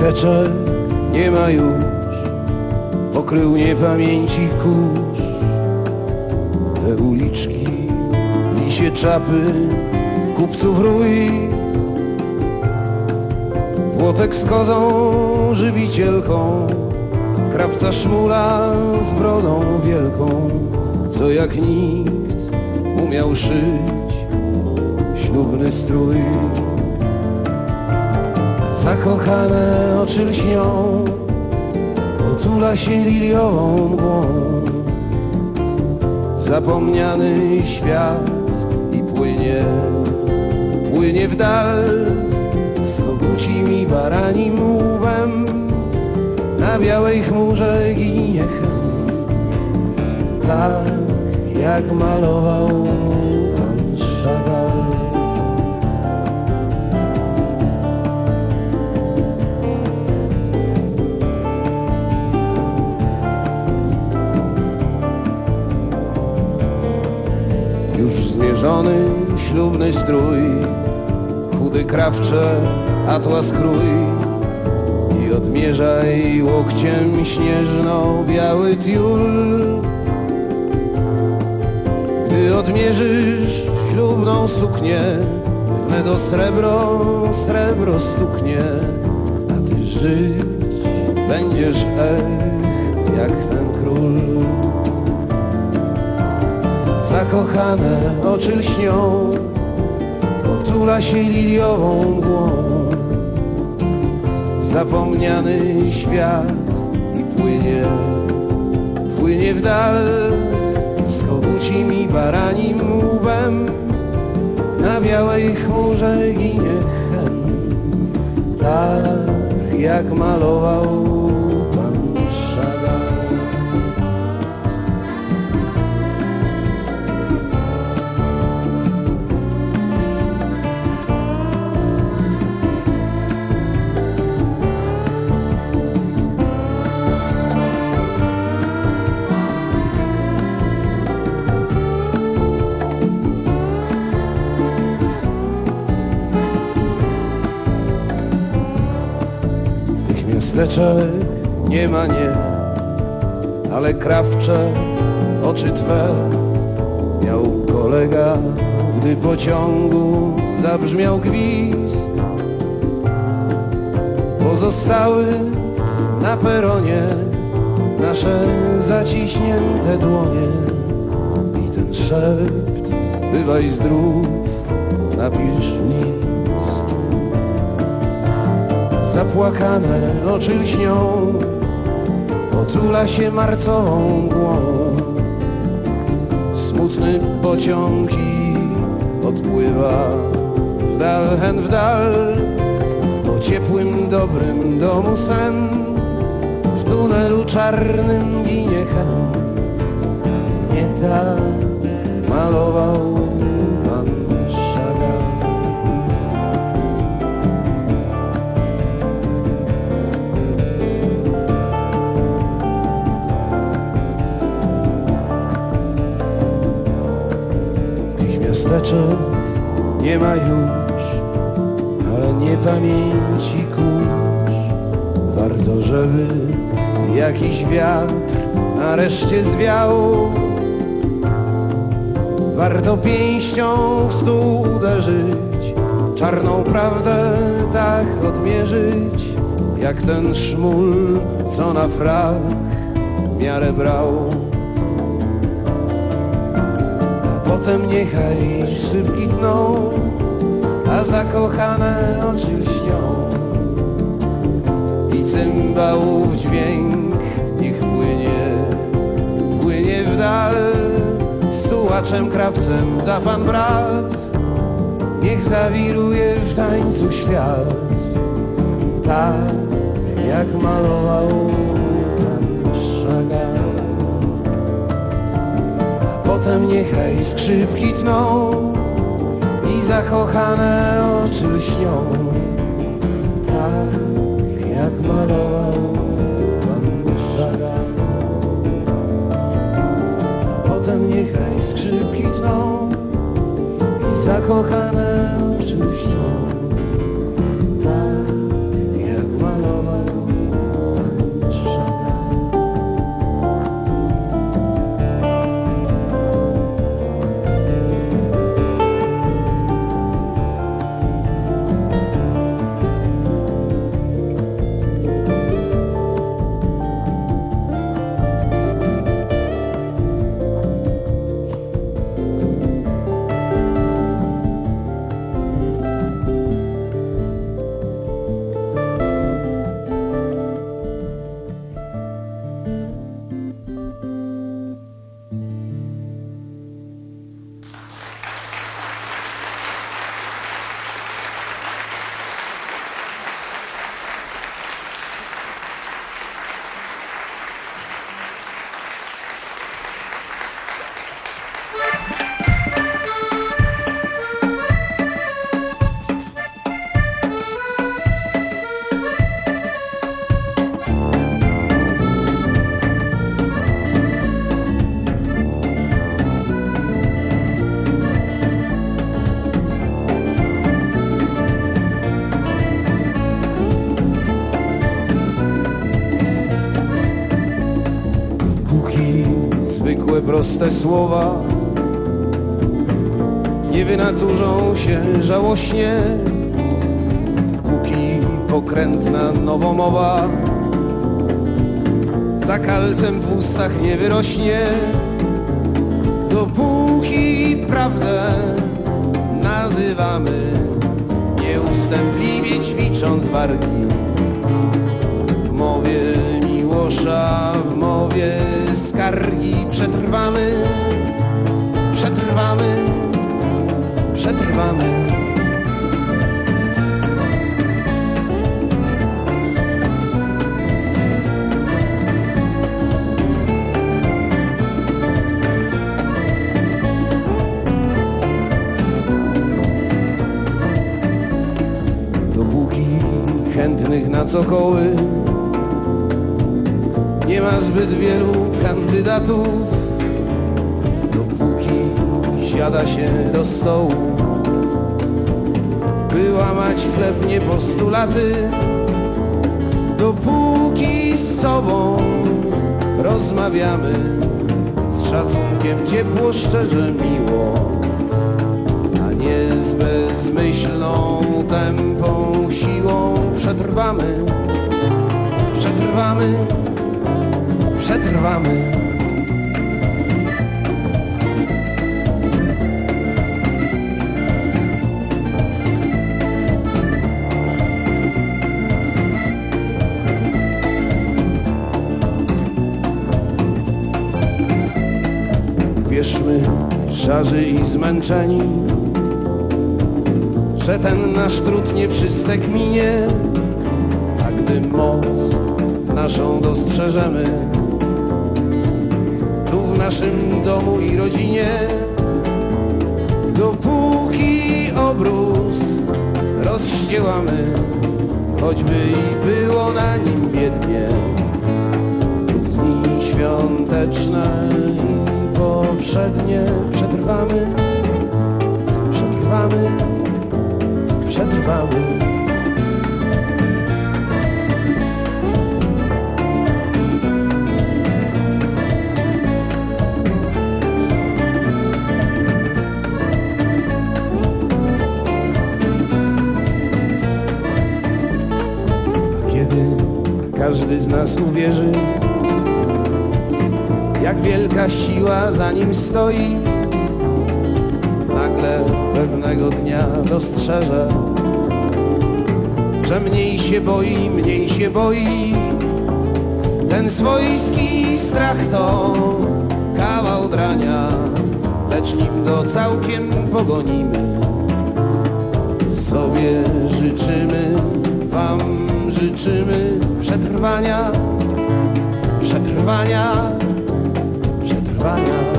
miasteczek nie ma już, pokrył niepamięci kurz. Te uliczki, lisie czapy, kupców rój, Płotek z kozą żywicielką, krawca szmula z brodą wielką, co jak nikt umiał szyć ślubny strój. Zakochane oczy lśnią, otula się liliową mgłą, zapomniany świat i płynie, płynie w dal z kogucim i baranim łbem, na białej chmurze ginie hen, tak jak malował pan Chagall. Już zmierzony ślubny strój, chudy krawcze atlas krój, i odmierzaj łokciem śnieżno-biały tiul. Gdy odmierzysz ślubną suknię, wnet o srebro, srebro stuknie, a ty żyć będziesz jak ten król. Zakochane oczy lśnią, otula się liliową mgłą, zapomniany świat i płynie, płynie w dal z kogucim i baranim łbem, na białej chmurze ginie hen, tak jak malował pan Chagall. Miasteczek nie ma, nie, ale krawcze oczy twe miał kolega, gdy pociągu zabrzmiał gwizd. Pozostały na peronie nasze zaciśnięte dłonie i ten szept: bywaj zdrów, napisz list. Zapłakane oczy lśnią, otula się marcową mgłą, smutny pociąg i odpływa w dal, hen w dal, po ciepłym, dobrym domu sen, w tunelu czarnym ginie hen, nie tak malował pan Chagall. Miasteczek nie ma już, ale niepamięci kurz. Warto, żeby jakiś wiatr nareszcie zwiał, warto pięścią w stół uderzyć, czarną prawdę tak odmierzyć, jak ten szmul, co na frak miarę brał. Potem niechaj szybki tną, a zakochane oczy lśnią, i cymbałów dźwięk niech płynie, płynie w dal z tułaczem, krawcem za pan brat, niech zawiruje w tańcu świat, tak jak malował pan Chagall. Potem niechaj skrzypki tną i zakochane oczy lśnią, tak jak malował pan Chagall. Potem niechaj skrzypki tną i zakochane oczy lśnią, tak jak malował proste słowa nie wynaturzą się żałośnie, póki pokrętna nowomowa za kalcem w ustach nie wyrośnie, dopóki prawdę nazywamy nieustępliwie ćwicząc wargi. W mowie Miłosza, w mowie skargi przetrwamy, przetrwamy, przetrwamy. Dopóki chętnych na cokoły nie ma zbyt wielu kandydatów, dopóki siada się do stołu, by łamać chleb nie postulaty, dopóki z sobą rozmawiamy z szacunkiem, ciepło, szczerze, miło, a nie z bezmyślną, tępą siłą. Przetrwamy, przetrwamy, przetrwamy. Wierzmy, szarzy i zmęczeni, że ten nasz trud nie przystek minie, a gdy moc naszą dostrzeżemy tu w naszym domu i rodzinie, dopóki obrus rozściełamy, choćby i było na nim biednie, w dni świąteczne i powszednie przetrwamy, przetrwamy, przetrwamy. A kiedy każdy z nas uwierzy, jak wielka siła za nim stoi, nagle pewnego dnia dostrzeże, że mniej się boi. Ten swojski strach to kawał drania, lecz nim go całkiem pogonimy. Sobie życzymy, wam życzymy przetrwania, przetrwania, przetrwania.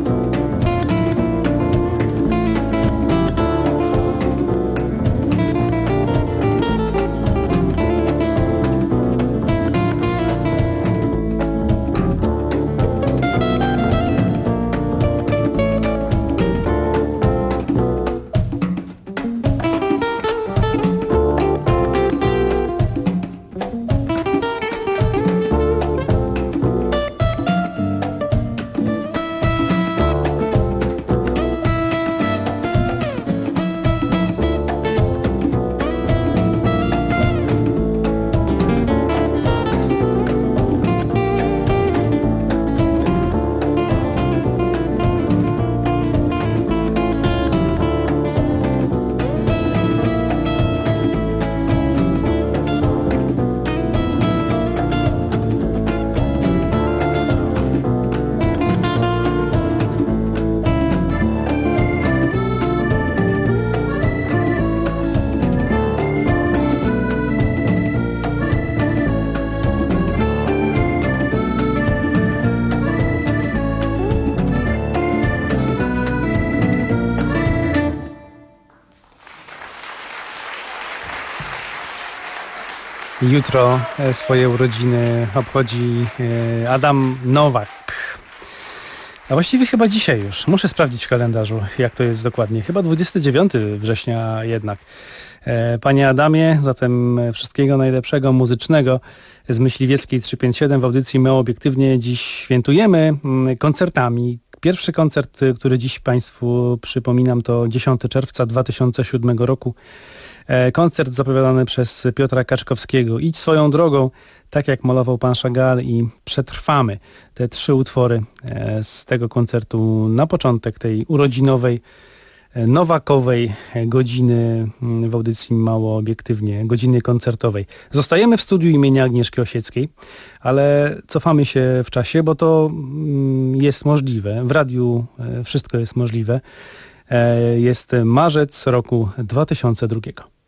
Jutro swoje urodziny obchodzi Adam Nowak. A właściwie chyba dzisiaj już. Muszę sprawdzić w kalendarzu, jak to jest dokładnie. Chyba 29 września jednak. Panie Adamie, zatem wszystkiego najlepszego muzycznego z Myśliwieckiej 357 w audycji My Obiektywnie. Dziś świętujemy koncertami Pierwszy koncert, który dziś Państwu przypominam, to 10 czerwca 2007 roku. Koncert zapowiadany przez Piotra Kaczkowskiego. Idź swoją drogą, tak jak malował pan Chagall, i Przetrwamy. Te 3 utwory z tego koncertu na początek tej urodzinowej, nowakowej godziny w audycji Mało Obiektywnie, godziny koncertowej. Zostajemy w studiu imienia Agnieszki Osieckiej, ale cofamy się w czasie, bo to jest możliwe. W radiu wszystko jest możliwe. Jest marzec roku 2002.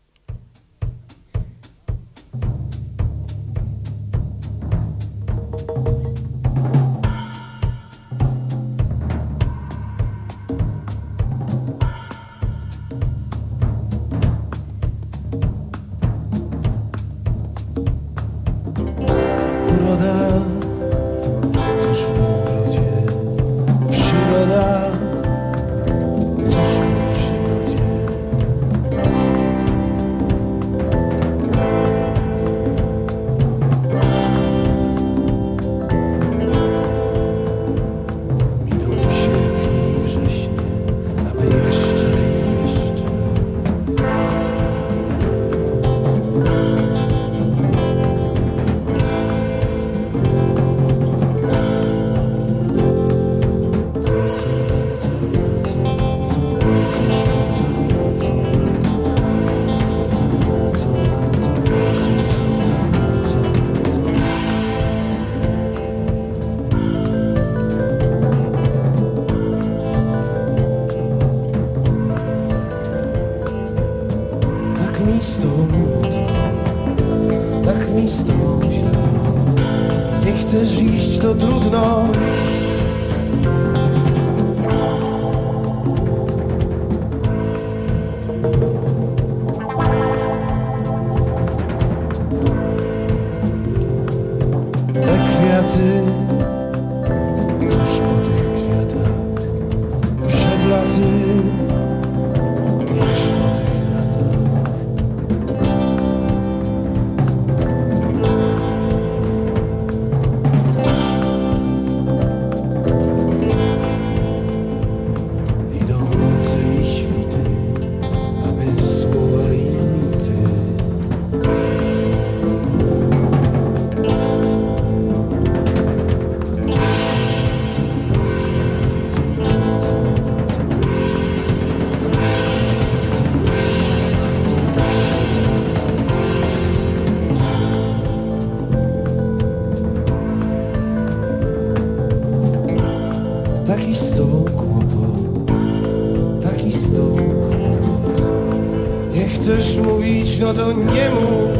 No to nie mów.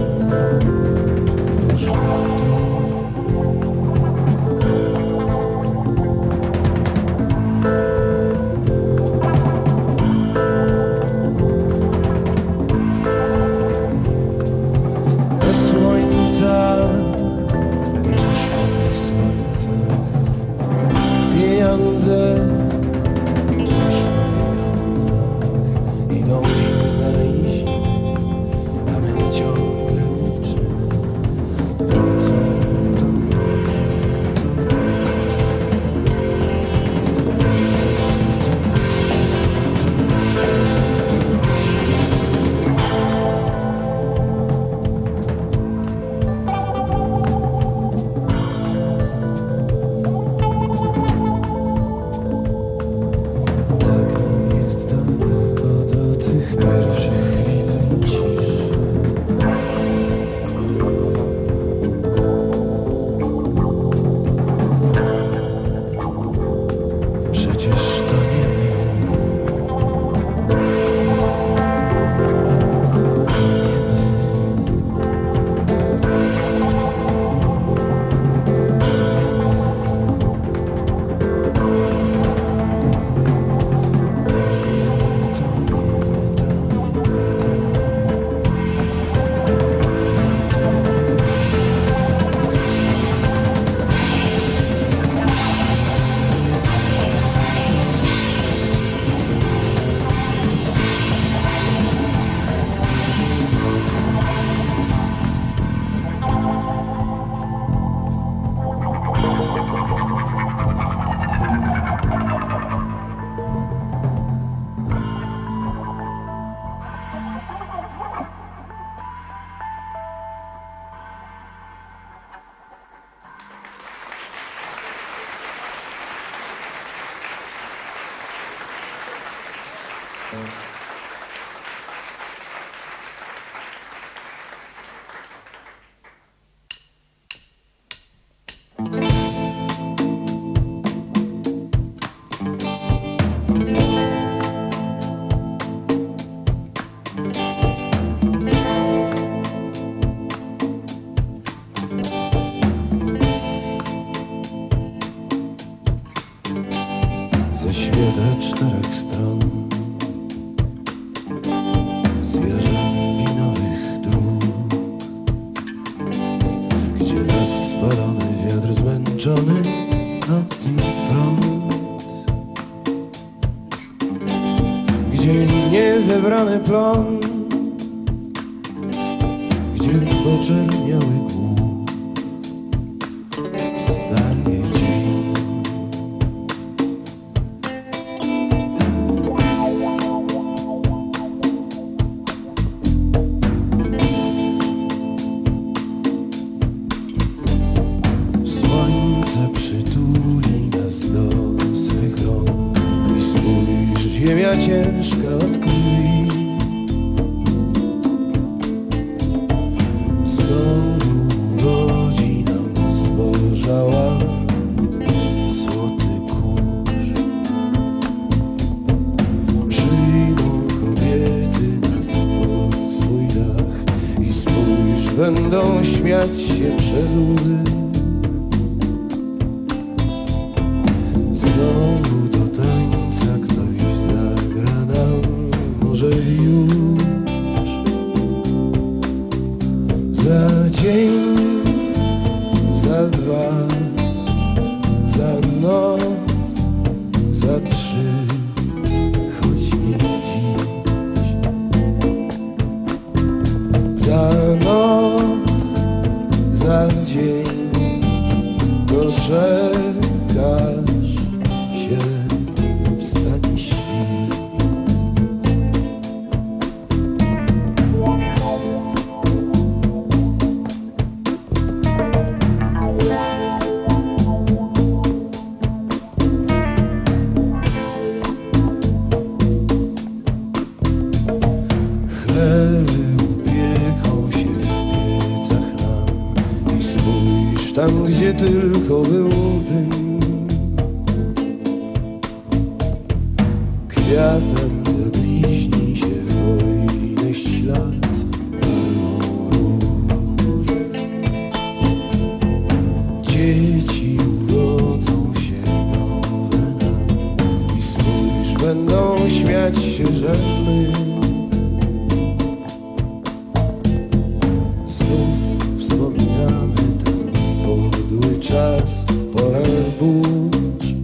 Bez słońca, już po tych słońcach, pieniądze, już po pieniądzach, idą inne i ciągle milczymy, po co Ze świata 4 stron zjarzębinowych dróg, gdzie las spalony, wiatr zmęczony, nocny front, gdzie niezebrany plon, gdzie poczerniały głód, wstaje dzień. Przytuli nas do swych rąk i spójrz, ziemia ciężka od krwi. Znowu rodzi nam zbożała złoty kurz. Przyjmą kobiety nas pod swój dach i spójrz, będą śmiać się przez łzy. Znowu do tańca ktoś zagra nam, może już za dzień, za 2, za noc, za 3, choć nie dziś. Za noc, za dzień doczekasz się, wstań świt. Chlewy upieką się w piecach nam i spójrz tam, gdzie tylko był dym. Kwiatem zabliźni się wojny ślad pełną róż. Dzieci urodzą się nowe nam i spójrz, będą śmiać się, że my znów wspominamy ten podły czas, porę burz.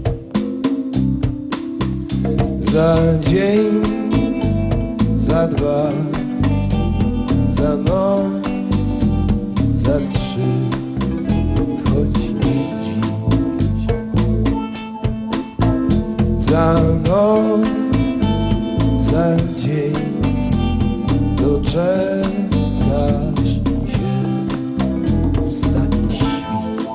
Za dzień, za 2, za noc, za 3, choć nie dziś. Za noc, za dzień doczekasz się, wstań świt.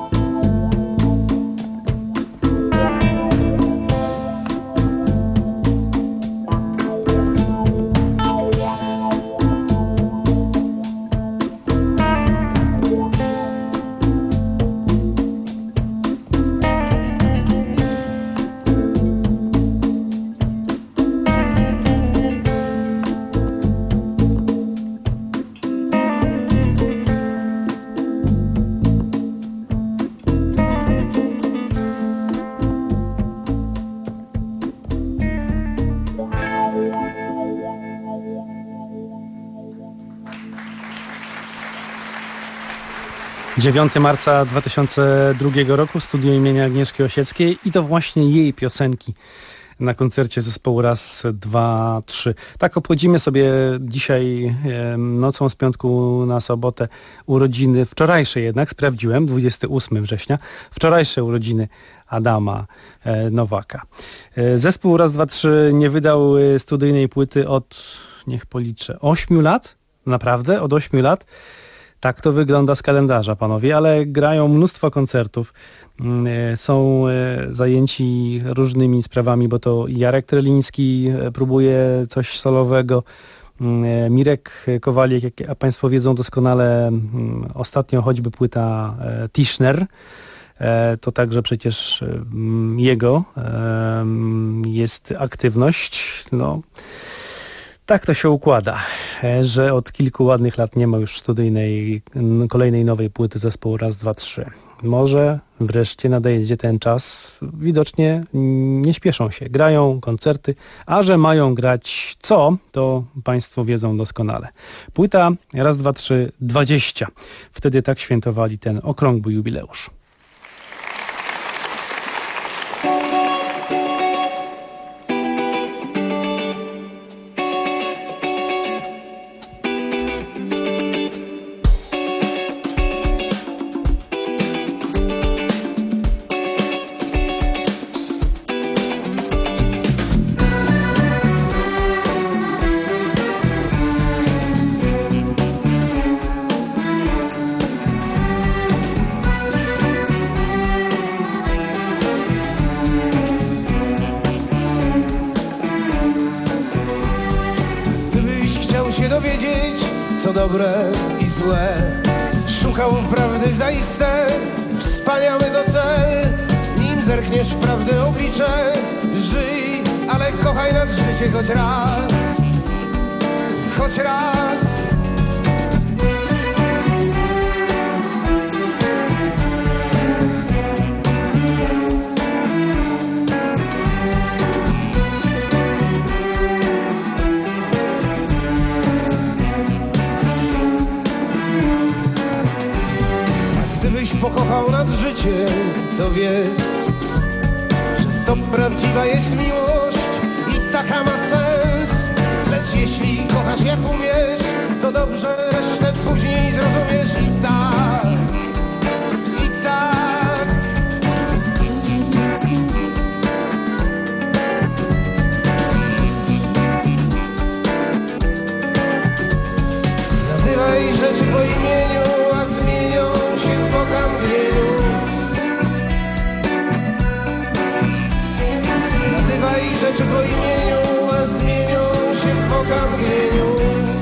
Dziewiąty marca 2002 roku, studio imienia Agnieszki Osieckiej i to właśnie jej piosenki na koncercie zespołu Raz, 2, 3. Tak obchodzimy sobie dzisiaj nocą z piątku na sobotę urodziny, wczorajsze jednak, sprawdziłem, 28 września, wczorajsze urodziny Adama Nowaka. Zespół Raz, 2, 3 nie wydał studyjnej płyty od, niech policzę, 8 lat? Naprawdę? Od 8 lat? Tak to wygląda z kalendarza, panowie, ale grają mnóstwo koncertów. Są zajęci różnymi sprawami, bo to Jarek Treliński próbuje coś solowego, Mirek Kowalik, jak państwo wiedzą doskonale, ostatnio choćby płyta Tischner, to także przecież jego jest aktywność. No, tak to się układa, że od kilku ładnych lat nie ma już studyjnej, kolejnej nowej płyty zespołu Raz, Dwa, Trzy. Może wreszcie nadejdzie ten czas. Widocznie nie śpieszą się. Grają koncerty, a że mają grać co, to państwo wiedzą doskonale. Płyta Raz, Dwa, Trzy, 20. Wtedy tak świętowali ten okrągły jubileusz. Co dobre i złe, szukał prawdy zaiste, wspaniały to cel. Nim zerkniesz w prawdę oblicze, żyj, ale kochaj nad życie choć raz, choć raz. Pokochał nad życiem, to wiedz, że to prawdziwa jest miłość i taka ma sens. Lecz jeśli kochasz jak umiesz, to dobrze resztę później zrozumiesz. I tak, i tak. Nazywaj rzeczy po imieniu, a zmienią się po kamgnieniu. Nazywaj rzeczy po imieniu, a zmienią się po kamgnieniu.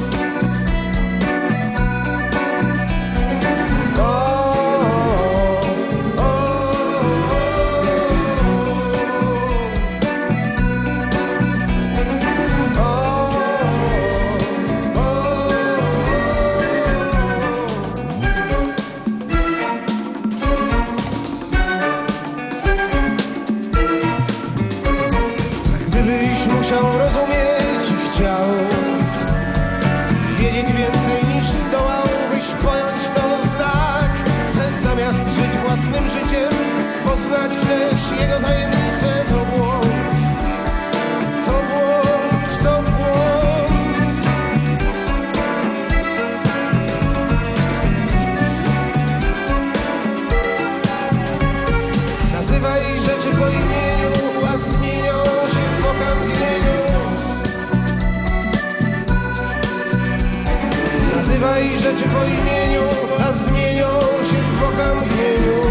Musiał rozumieć i chciał wiedzieć więcej niż zdołałbyś pojąć to znak, że zamiast żyć własnym życiem poznać chcesz jego tajemnicę. To błąd, to błąd, to błąd. Nazywaj rzeczy po imieniu, a zmienią się po kamgnieniu. Nazywaj rzeczy po imieniu, a zmienią się po kamgnieniu.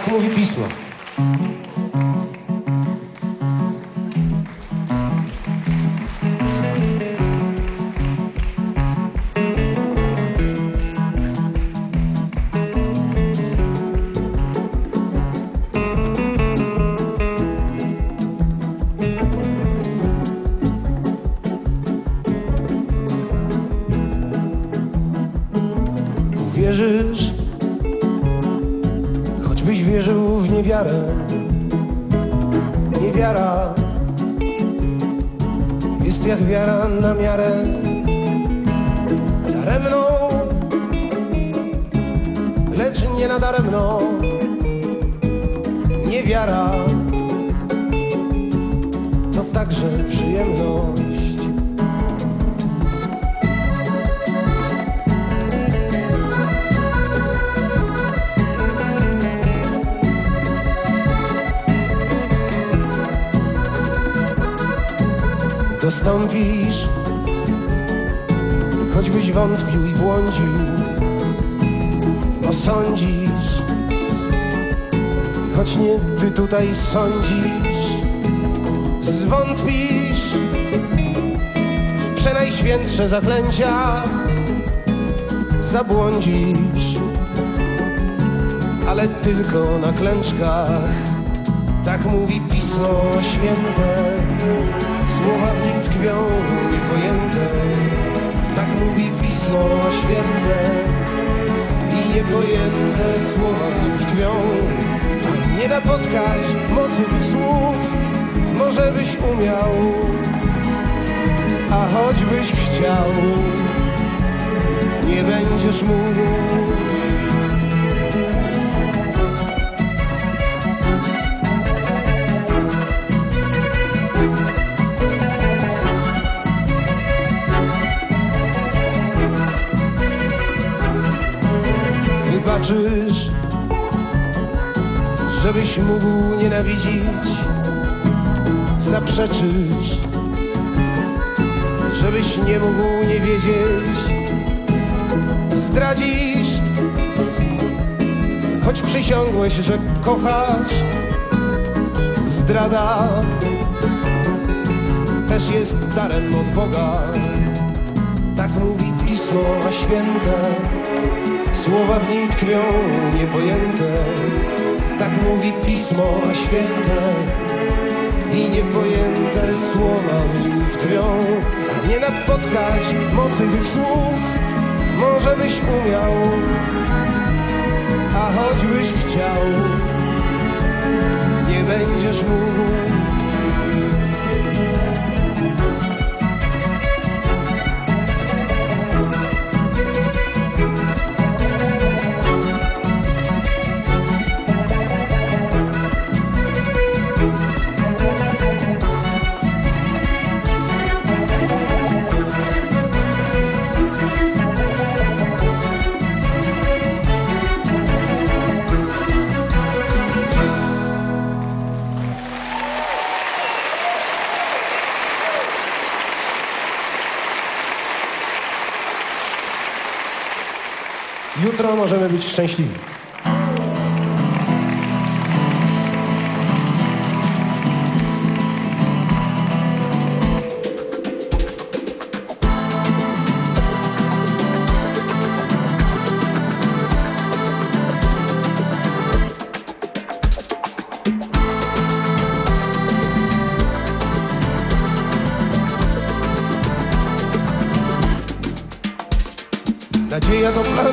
Tak mówi Pismo. Uwierzysz, choćbyś wierzył w niewiarę. Niewiara jest jak wiara na miarę. Daremną, lecz nie nadaremno. Niewiara to także przyjemność. Dostąpisz, choćbyś wątpił i błądził, osądzisz, choć nie ty tutaj sądzisz. Zwątpisz w przenajświętsze zaklęcia, zabłądzisz, ale tylko na klęczkach. Tak mówi Pismo Święte. Słowa w nim tkwią niepojęte. Tak mówi Pismo Święte. I niepojęte słowa w nim tkwią. A nie napotkać mocy tych słów może byś umiał, a choćbyś chciał, nie będziesz mógł. Wybaczysz, żebyś mógł nienawidzić. Zaprzeczysz, żebyś nie mógł nie wiedzieć. Zdradzisz, choć przysiągłeś, że kochasz. Zdrada też jest darem od Boga. Tak mówi Pismo Święte. Słowa w nim tkwią niepojęte. Tak mówi Pismo Święte. I niepojęte słowa w nim tkwią. A nie napotkać mocy tych słów może byś umiał, a choćbyś chciał, nie będziesz mógł. Jutro możemy być szczęśliwi. Nadzieja to plan.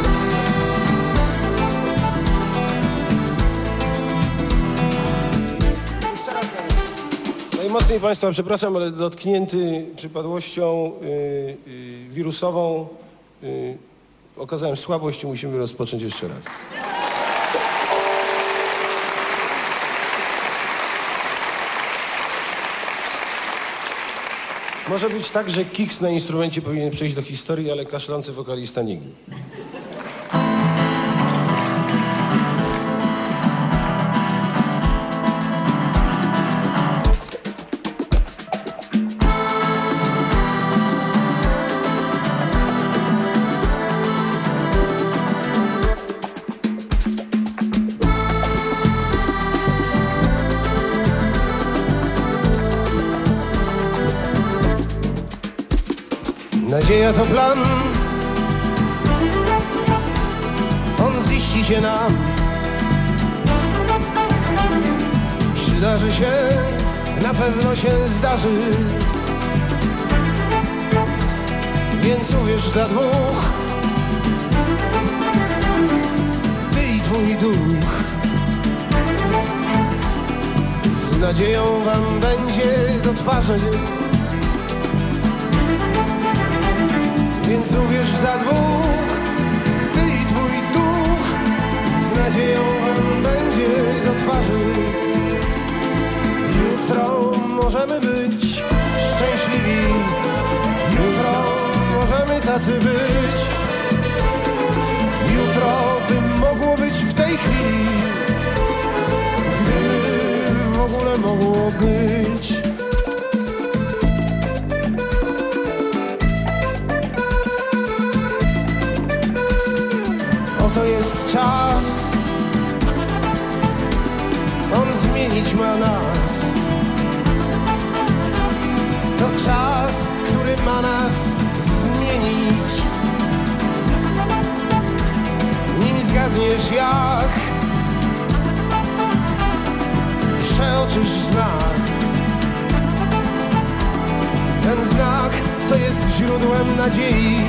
Najmocniej Państwa przepraszam, ale dotknięty przypadłością wirusową okazałem słabość i musimy rozpocząć jeszcze raz. Może być tak, że kiks na instrumencie powinien przejść do historii, ale kaszlący wokalista nigdy. Nadzieja to plan, on ziści się nam. Przydarzy się, na pewno się zdarzy. Więc uwierz za dwóch, ty i twój duch. Z nadzieją wam będzie do twarzy. Więc uwierz za dwóch, ty i twój duch. Z nadzieją wam będzie do twarzy. Jutro możemy być szczęśliwi. Jutro możemy tacy być. Jutro by mogło być w tej chwili, gdyby w ogóle mogło być. Oto jest czas, on zmienić ma nas. To czas, który ma nas zmienić. Nim zgadniesz jak, przeoczysz znak. Ten znak, co jest źródłem nadziei.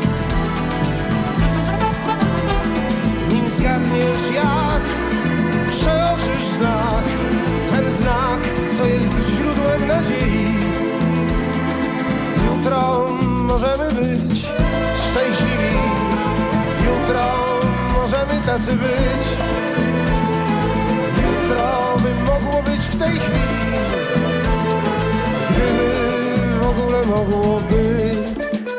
Nim zgadniesz jak, przeoczysz znak. Ten znak, co jest źródłem nadziei. Jutro możemy być szczęśliwi. Jutro możemy tacy być. Jutro by mogło być w tej chwili, gdyby w ogóle mogło być.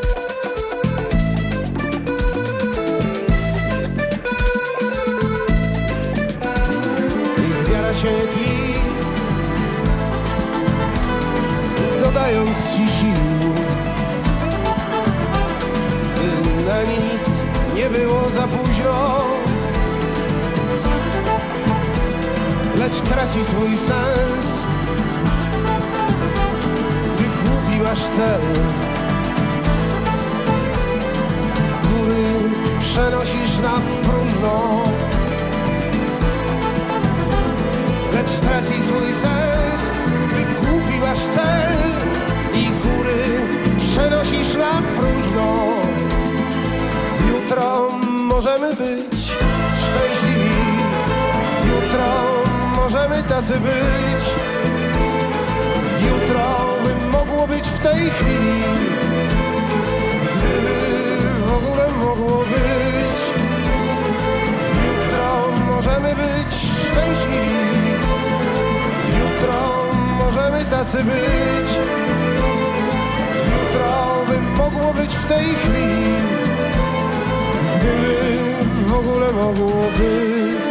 Ich wiara się tli, dodając ci sił. Na nic nie było za późno, lecz traci swój sens, gdy głupi masz cel. Góry przenosisz na próżno, lecz traci swój sens, gdy głupi masz cel. I góry przenosisz na próżno. Jutro możemy być szczęśliwi. Jutro możemy tacy być. Jutro by mogło być w tej chwili, gdyby w ogóle mogło być. Jutro możemy być szczęśliwi. Jutro możemy tacy być. Jutro by mogło być w tej chwili, gdyby w ogóle mogło być.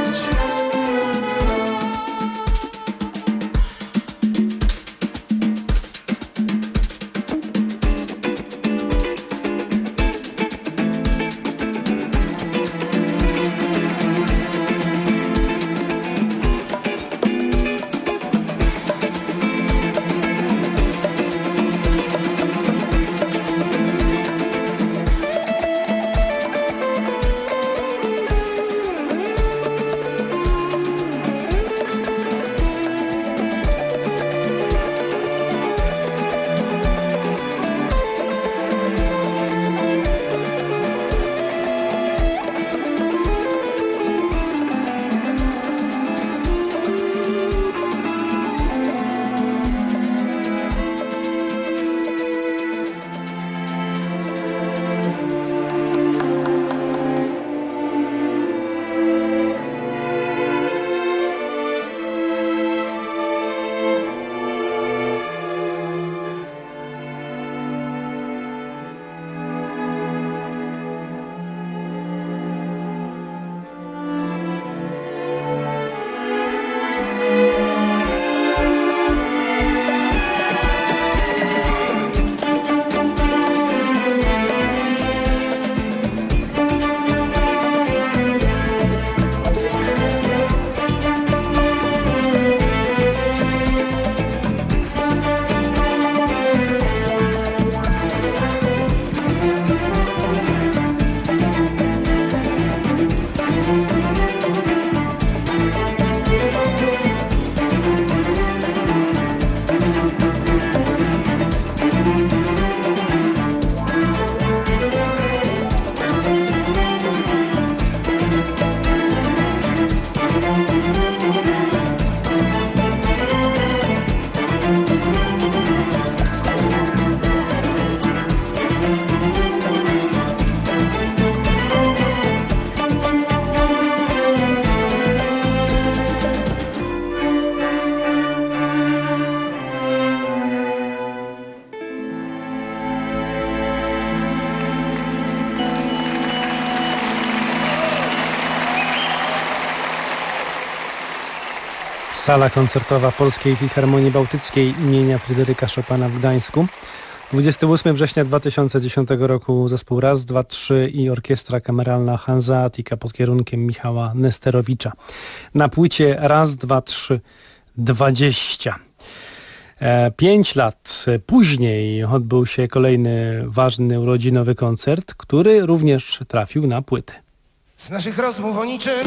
Sala koncertowa Polskiej Filharmonii Bałtyckiej imienia Fryderyka Chopina w Gdańsku. 28 września 2010 roku zespół Raz, Dwa, Trzy i orkiestra kameralna Hanseatica pod kierunkiem Michała Nesterowicza. Na płycie Raz, Dwa, Trzy, 20. 5 lat później odbył się kolejny ważny urodzinowy koncert, który również trafił na płytę. Z naszych rozmów o niczym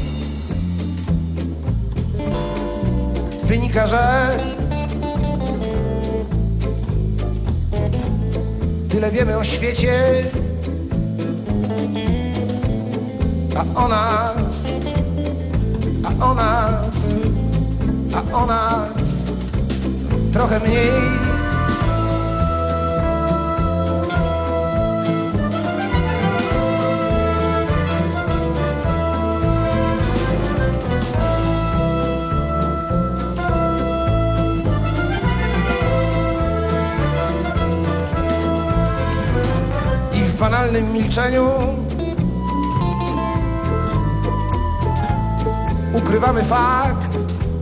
wynika, że tyle wiemy o świecie, a o nas, a o nas, a o nas trochę mniej. I w banalnym milczeniu ukrywamy fakt,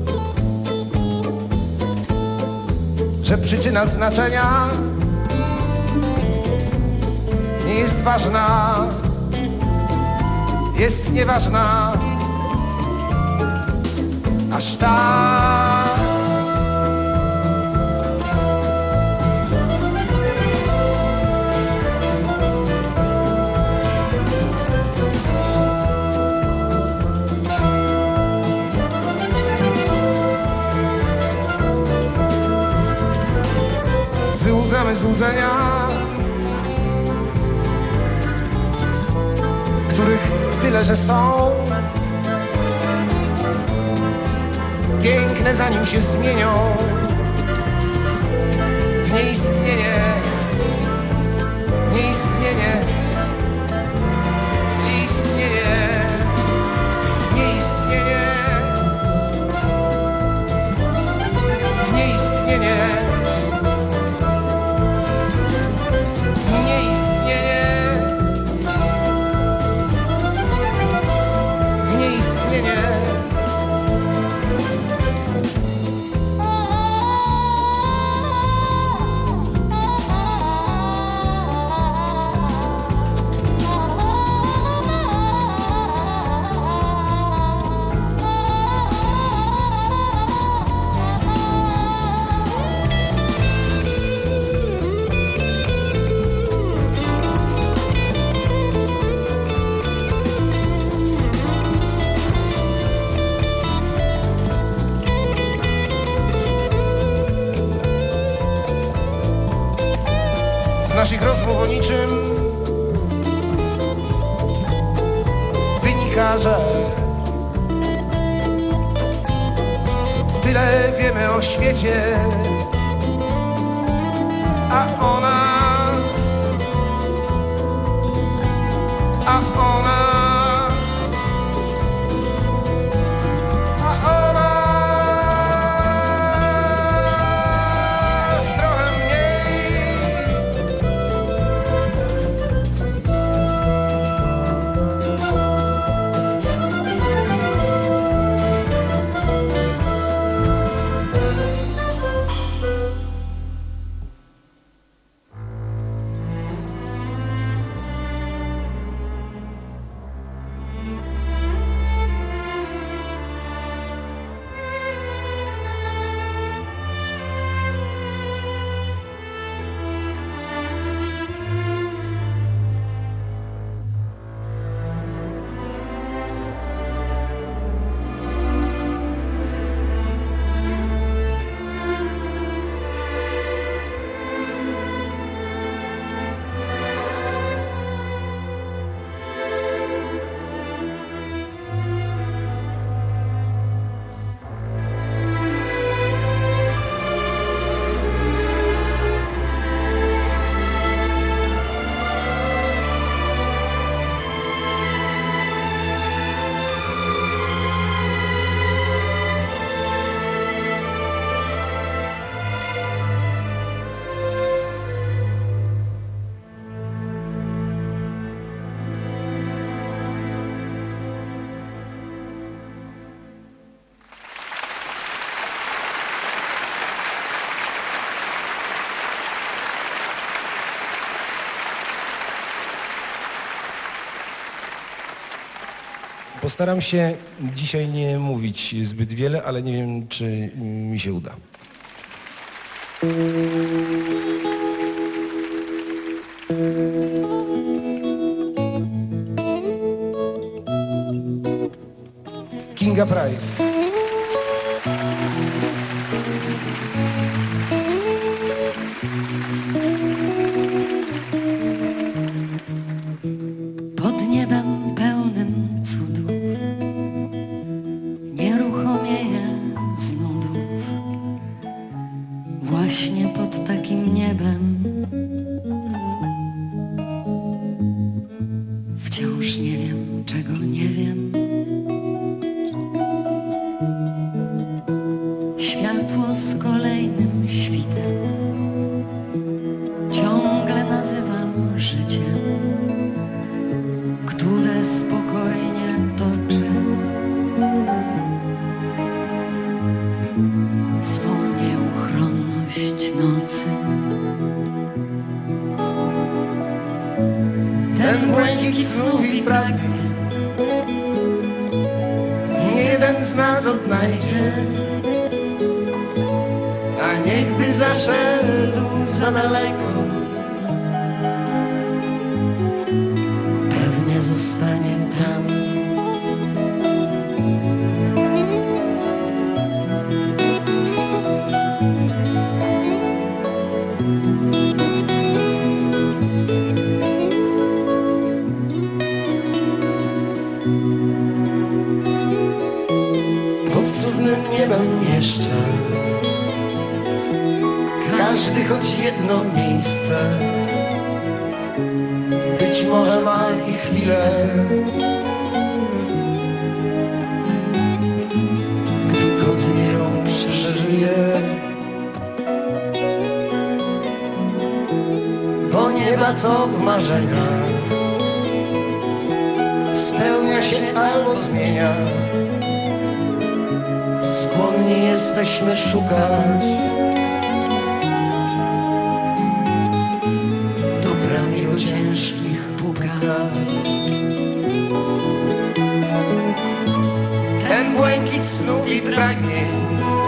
że przyczyna znaczenia nie jest ważna, jest nieważna, aż tak. Wyłudzamy złudzenia, których tyle, że są piękne, zanim się zmienią w nieistnienie, nieistnienie, nieistnienie, nieistnienie, w nieistnienie. Z naszych rozmów o niczym wynika, że tyle wiemy o świecie, a o nas, a o nas, a o nas trochę mniej. Postaram się dzisiaj nie mówić zbyt wiele, ale nie wiem, czy mi się uda. Kinga Price. Pod niebem pełnym cudów nieruchomieję z nudów. Właśnie pod takim niebem wciąż nie wiem, czego nie wiem. Światło z kolejnym świtem ciągle nazywam życiem, które spokojnie toczy swą nieuchronność nocy. Ten błękit snów i pragnie nie jeden z nas odnajdzie, a niechby zaszedł za daleko, Pewnie zostanie tam. pod cudnym niebem jeszcze każdy choć jedno miejsce być może ma i chwilę, gdy godnie ją przeżyje. Bo nieba co w marzeniach spełnia się albo zmienia, skłonni jesteśmy szukać dobra miło ciężkich pukać. Ten błękit snów i pragnień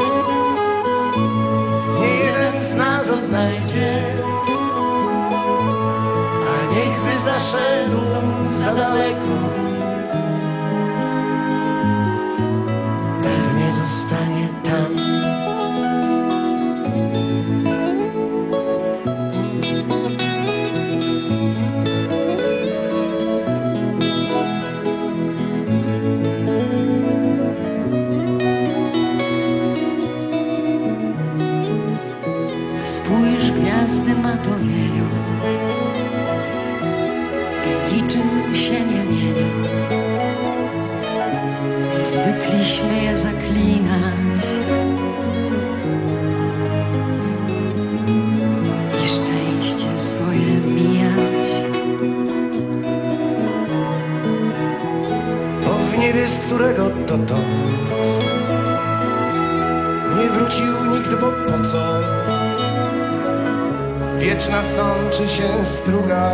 nie jeden z nas odnajdzie, a niechby zaszedł za daleko, pewnie zostanie tam. Spójrz, gwiazdy matowieją i niczym się nie mienią. Zwykliśmy je zaklinać i szczęście swoje mijać. Bo w niebie, z którego dotąd nie wrócił nikt, bo po co? Wieczna sączy się struga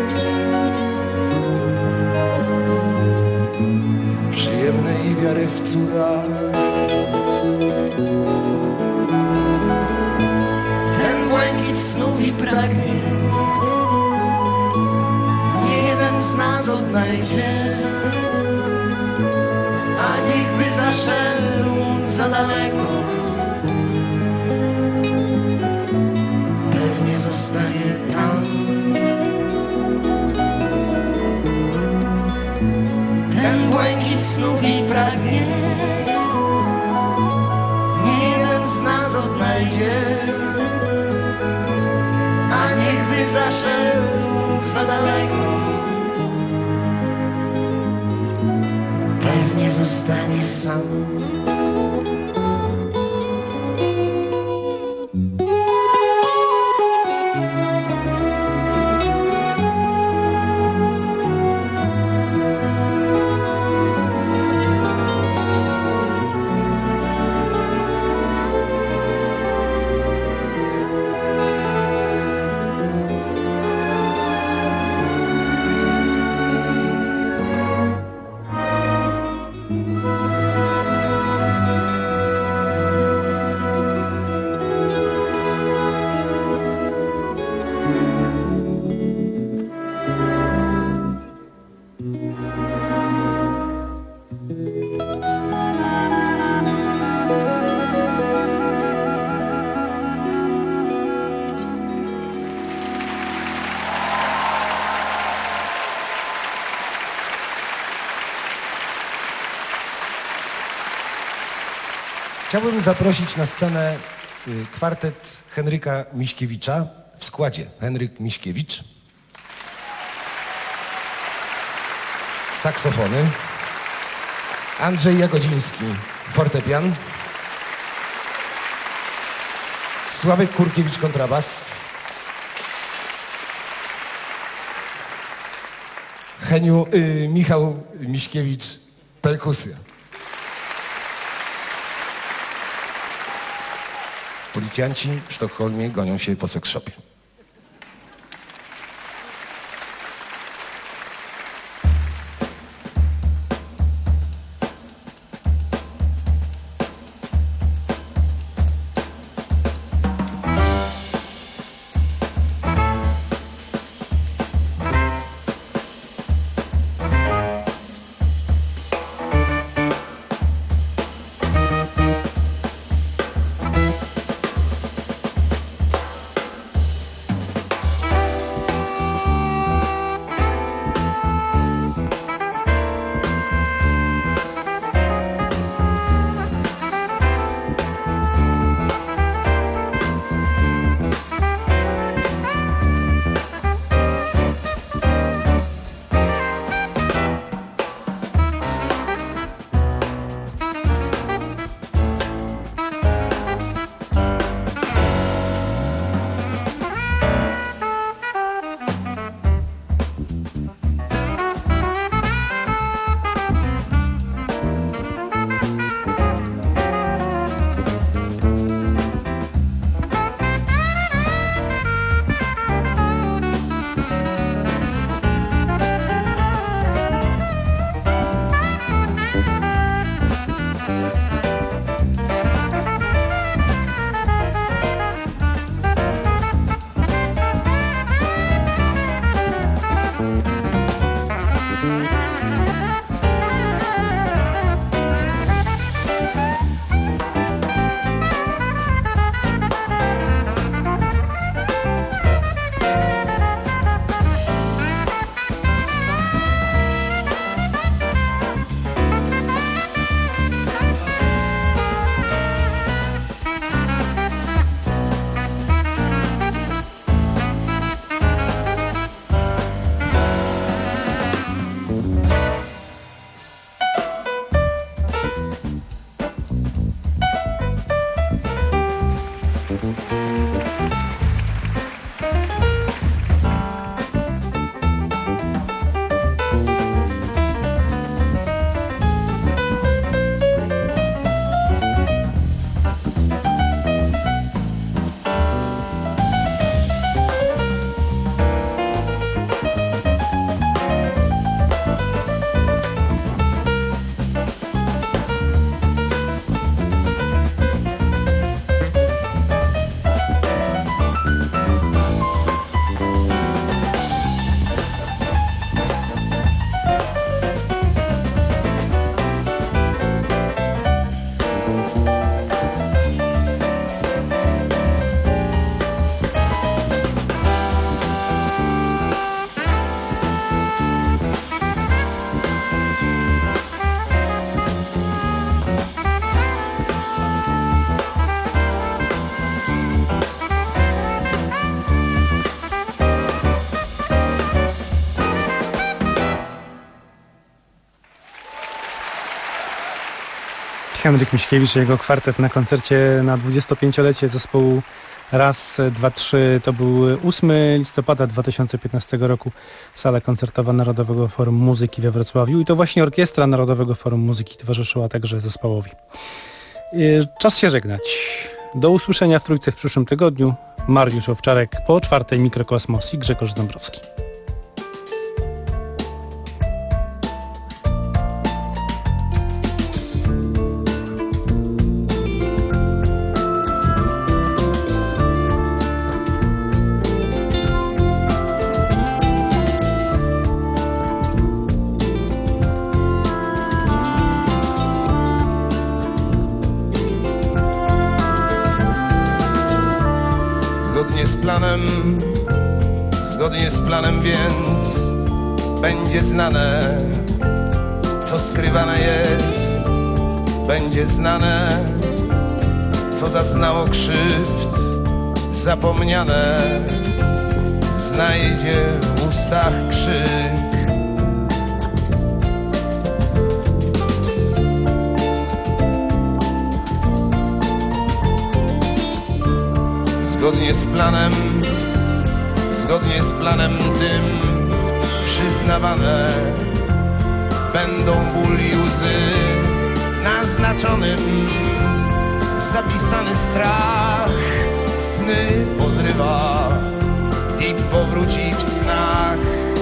przyjemnej wiary w cuda. Ten błękit snów i pragnień nie jeden z nas odnajdzie, a niechby zaszedł za daleko, pewnie zostanie tam. Ten błękit snów i pragnień nie jeden z nas odnajdzie, a niechby zaszedł za daleko, pewnie zostanie sam. Chciałbym zaprosić na scenę kwartet Henryka Miśkiewicza w składzie. Henryk Miśkiewicz, saksofony, Andrzej Jagodziński, fortepian, Sławek Kurkiewicz, kontrabas, Michał Miśkiewicz, perkusja. Policjanci w Sztokholmie gonią się po seksshopie. Henryk Miśkiewicz i jego kwartet na koncercie na 25-lecie zespołu Raz, dwa, trzy. To był 8 listopada 2015 roku. Sala koncertowa Narodowego Forum Muzyki we Wrocławiu i to właśnie Orkiestra Narodowego Forum Muzyki towarzyszyła także zespołowi. Czas się żegnać. Do usłyszenia w Trójce w przyszłym tygodniu. Mariusz Owczarek, po 4 Mikrokosmos i Grzegorz Dąbrowski. Zgodnie z planem więc będzie znane, co skrywane jest, będzie znane, co zaznało krzywd zapomniane, znajdzie w ustach krzyk. Zgodnie z planem tym przyznawane będą ból i łzy, naznaczonym zapisany strach sny pozrywa i powróci w snach.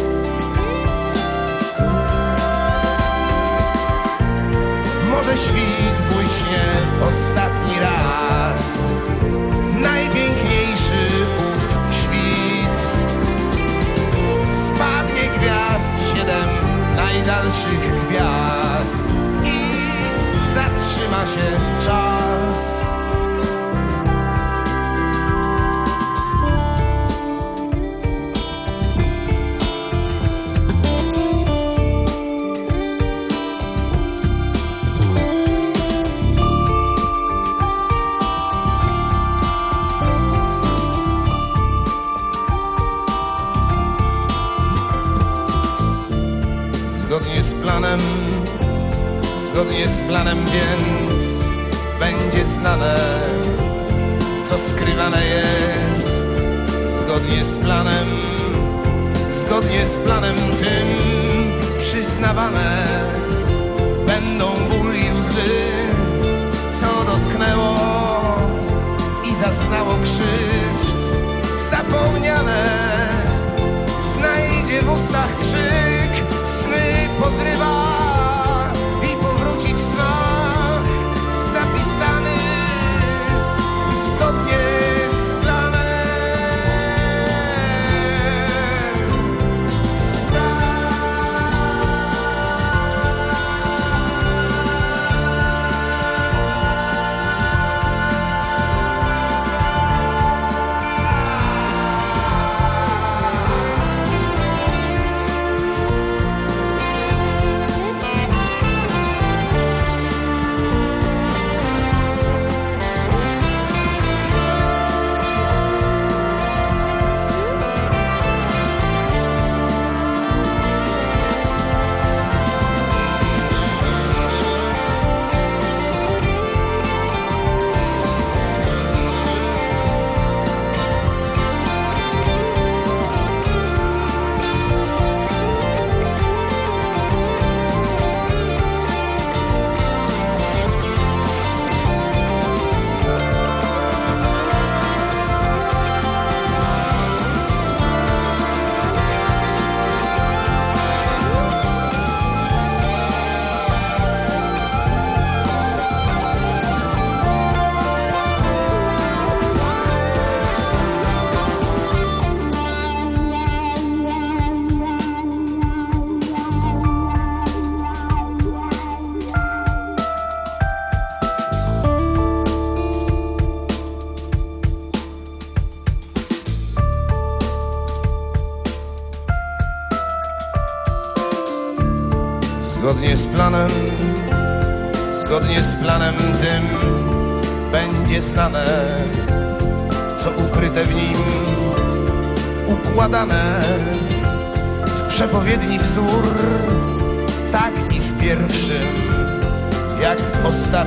Może świt błyśnie ostatni raz, najpiękniejszy ów świt. Spadnie gwiazd 7 najdalszych gwiazd i zatrzyma się czas. Zgodnie z planem więc będzie znane, co skrywane jest. Zgodnie z planem tym przyznawane będą ból i łzy, co dotknęło i zaznało krzywd zapomniane, znajdzie w ustach krzyk, sny pozrywa i powróci w snach, zapisany zgodnie z planem. Zgodnie z planem tym będzie znane, co ukryte w nim, układane w przepowiedni wzór, tak i w pierwszym, jak ostatnim.